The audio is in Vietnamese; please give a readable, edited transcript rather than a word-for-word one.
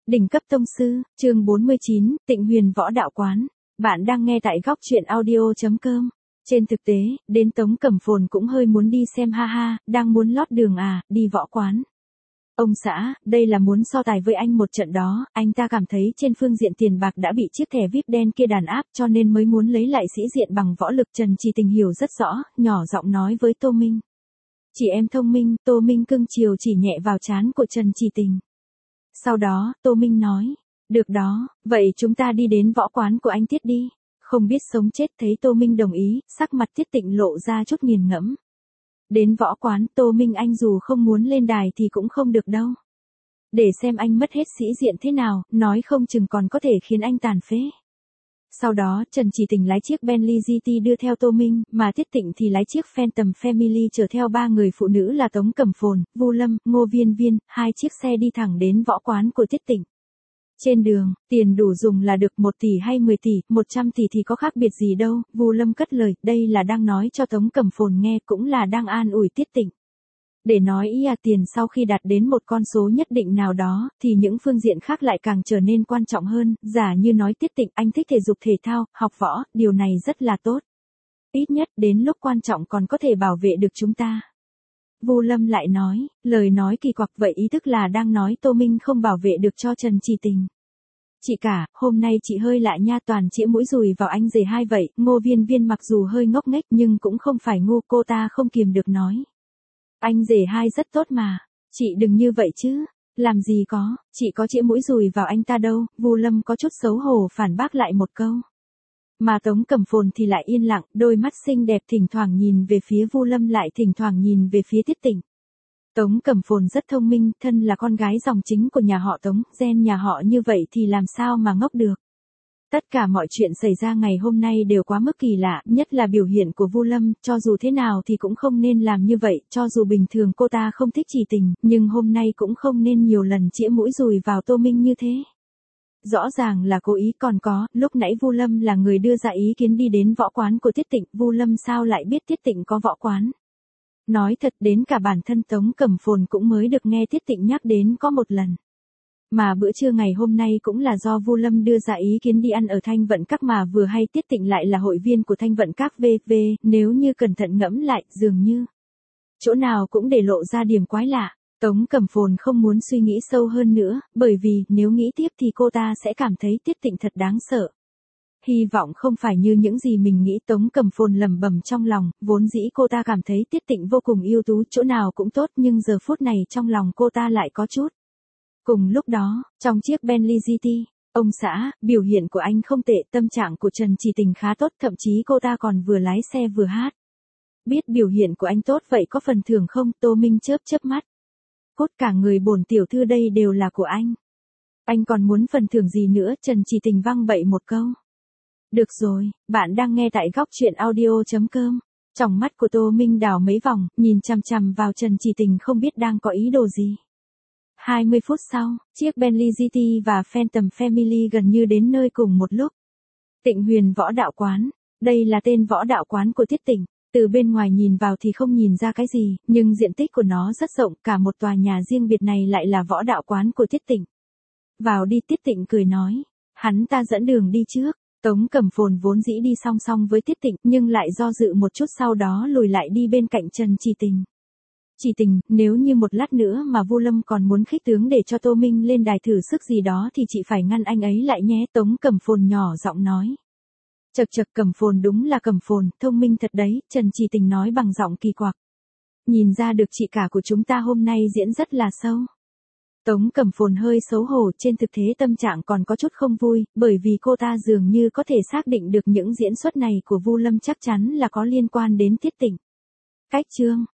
Đỉnh cấp tông sư, chương 49, Tịnh Huyền Võ Đạo Quán. Bạn đang nghe tại góc truyện audio.com. Trên thực tế, đến Tống Cẩm Phồn cũng hơi muốn đi xem ha ha, đang muốn lót đường à, đi võ quán. Ông xã, đây là muốn so tài với anh một trận đó, anh ta cảm thấy trên phương diện tiền bạc đã bị chiếc thẻ VIP đen kia đàn áp cho nên mới muốn lấy lại sĩ diện bằng võ lực. Trần Trì Tình hiểu rất rõ, nhỏ giọng nói với Tô Minh. Chị em thông minh, Tô Minh cưng chiều chỉ nhẹ vào trán của Trần Trì Tình. Sau đó, Tô Minh nói, được đó, vậy chúng ta đi đến võ quán của anh Tiết đi. Không biết sống chết thấy Tô Minh đồng ý, sắc mặt Tiết Tịnh lộ ra chút nghiền ngẫm. Đến võ quán, Tô Minh anh dù không muốn lên đài thì cũng không được đâu. Để xem anh mất hết sĩ diện thế nào, nói không chừng còn có thể khiến anh tàn phế. Sau đó, Trần Trì Tình lái chiếc Bentley GT đưa theo Tô Minh, mà Tiết Tịnh thì lái chiếc Phantom Family chở theo ba người phụ nữ là Tống Cẩm Phồn, Vu Lâm, Ngô Viên Viên, hai chiếc xe đi thẳng đến võ quán của Tiết Tịnh. Trên đường, tiền đủ dùng là được 1 tỷ hay 10 tỷ, 100 tỷ thì có khác biệt gì đâu, Vu Lâm cất lời, đây là đang nói cho Tống Cẩm Phồn nghe cũng là đang an ủi Tiết Tịnh. Để nói ý à, tiền sau khi đạt đến một con số nhất định nào đó, thì những phương diện khác lại càng trở nên quan trọng hơn, giả như nói Tiết Tịnh anh thích thể dục thể thao, học võ, điều này rất là tốt. Ít nhất đến lúc quan trọng còn có thể bảo vệ được chúng ta. Vu Lâm lại nói, lời nói kỳ quặc vậy ý thức là đang nói Tô Minh không bảo vệ được cho Trần Trì Tình. Chị cả, hôm nay chị hơi lạ nha, toàn chĩa mũi dùi vào anh rể hai vậy. Ngô Viên Viên mặc dù hơi ngốc nghếch nhưng cũng không phải ngu, cô ta không kiềm được nói. Anh rể hai rất tốt mà, chị đừng như vậy chứ, làm gì có, chị có chĩa mũi dùi vào anh ta đâu. Vu Lâm có chút xấu hổ phản bác lại một câu. Mà Tống Cẩm Phồn thì lại yên lặng, đôi mắt xinh đẹp thỉnh thoảng nhìn về phía Vu Lâm lại thỉnh thoảng nhìn về phía Tiết Tịnh. Tống Cẩm Phồn rất thông minh, thân là con gái dòng chính của nhà họ Tống, gen nhà họ như vậy thì làm sao mà ngốc được. Tất cả mọi chuyện xảy ra ngày hôm nay đều quá mức kỳ lạ, nhất là biểu hiện của Vu Lâm, cho dù thế nào thì cũng không nên làm như vậy, cho dù bình thường cô ta không thích Trì Tình, nhưng hôm nay cũng không nên nhiều lần chĩa mũi dùi vào Tô Minh như thế. Rõ ràng là cố ý, còn có, lúc nãy Vu Lâm là người đưa ra ý kiến đi đến võ quán của Tiết Tịnh, Vu Lâm sao lại biết Tiết Tịnh có võ quán? Nói thật đến cả bản thân Tống Cẩm Phồn cũng mới được nghe Tiết Tịnh nhắc đến có một lần. Mà bữa trưa ngày hôm nay cũng là do Vu Lâm đưa ra ý kiến đi ăn ở Thanh Vận Các mà vừa hay Tiết Tịnh lại là hội viên của Thanh Vận Các VV, nếu như cẩn thận ngẫm lại, dường như chỗ nào cũng để lộ ra điểm quái lạ. Tống Cẩm Phồn không muốn suy nghĩ sâu hơn nữa, bởi vì nếu nghĩ tiếp thì cô ta sẽ cảm thấy Tiết Tịnh thật đáng sợ. Hy vọng không phải như những gì mình nghĩ. Tống Cẩm Phồn lẩm bẩm trong lòng, vốn dĩ cô ta cảm thấy Tiết Tịnh vô cùng ưu tú, chỗ nào cũng tốt, nhưng giờ phút này trong lòng cô ta lại có chút. Cùng lúc đó, trong chiếc Bentley GT, ông xã, biểu hiện của anh không tệ, tâm trạng của Trần Trì Tình khá tốt, thậm chí cô ta còn vừa lái xe vừa hát. Biết biểu hiện của anh tốt vậy có phần thưởng không? Tô Minh chớp chớp mắt. Cốt cả người bổn tiểu thư đây đều là của anh. Anh còn muốn phần thưởng gì nữa? Trần Trì Tình văng bậy một câu. Được rồi, bạn đang nghe tại góc truyện audio.com. Trong mắt của Tô Minh đảo mấy vòng, nhìn chằm chằm vào Trần Trì Tình không biết đang có ý đồ gì. 20 phút sau, chiếc Bentley GT và Phantom Family gần như đến nơi cùng một lúc. Tịnh Huyền Võ Đạo Quán. Đây là tên võ đạo quán của Tiết Tịnh. Từ bên ngoài nhìn vào thì không nhìn ra cái gì, nhưng diện tích của nó rất rộng, cả một tòa nhà riêng biệt này lại là võ đạo quán của Tiết Tịnh. Vào đi, Tiết Tịnh cười nói. Hắn ta dẫn đường đi trước. Tống Cẩm Phồn vốn dĩ đi song song với Tiết Tịnh, nhưng lại do dự một chút sau đó lùi lại đi bên cạnh Trần Trì Tình. Trì Tình, nếu như một lát nữa mà Vu Lâm còn muốn khích tướng để cho Tô Minh lên đài thử sức gì đó thì chị phải ngăn anh ấy lại nhé. Tống Cẩm Phồn nhỏ giọng nói. Chật chật, Cẩm Phồn đúng là Cẩm Phồn, thông minh thật đấy, Trần Trì Tình nói bằng giọng kỳ quặc. Nhìn ra được chị cả của chúng ta hôm nay diễn rất là sâu. Tống Cẩm Phồn hơi xấu hổ, trên thực tế tâm trạng còn có chút không vui, bởi vì cô ta dường như có thể xác định được những diễn xuất này của Vu Lâm chắc chắn là có liên quan đến Tiết Tịnh. Cách chương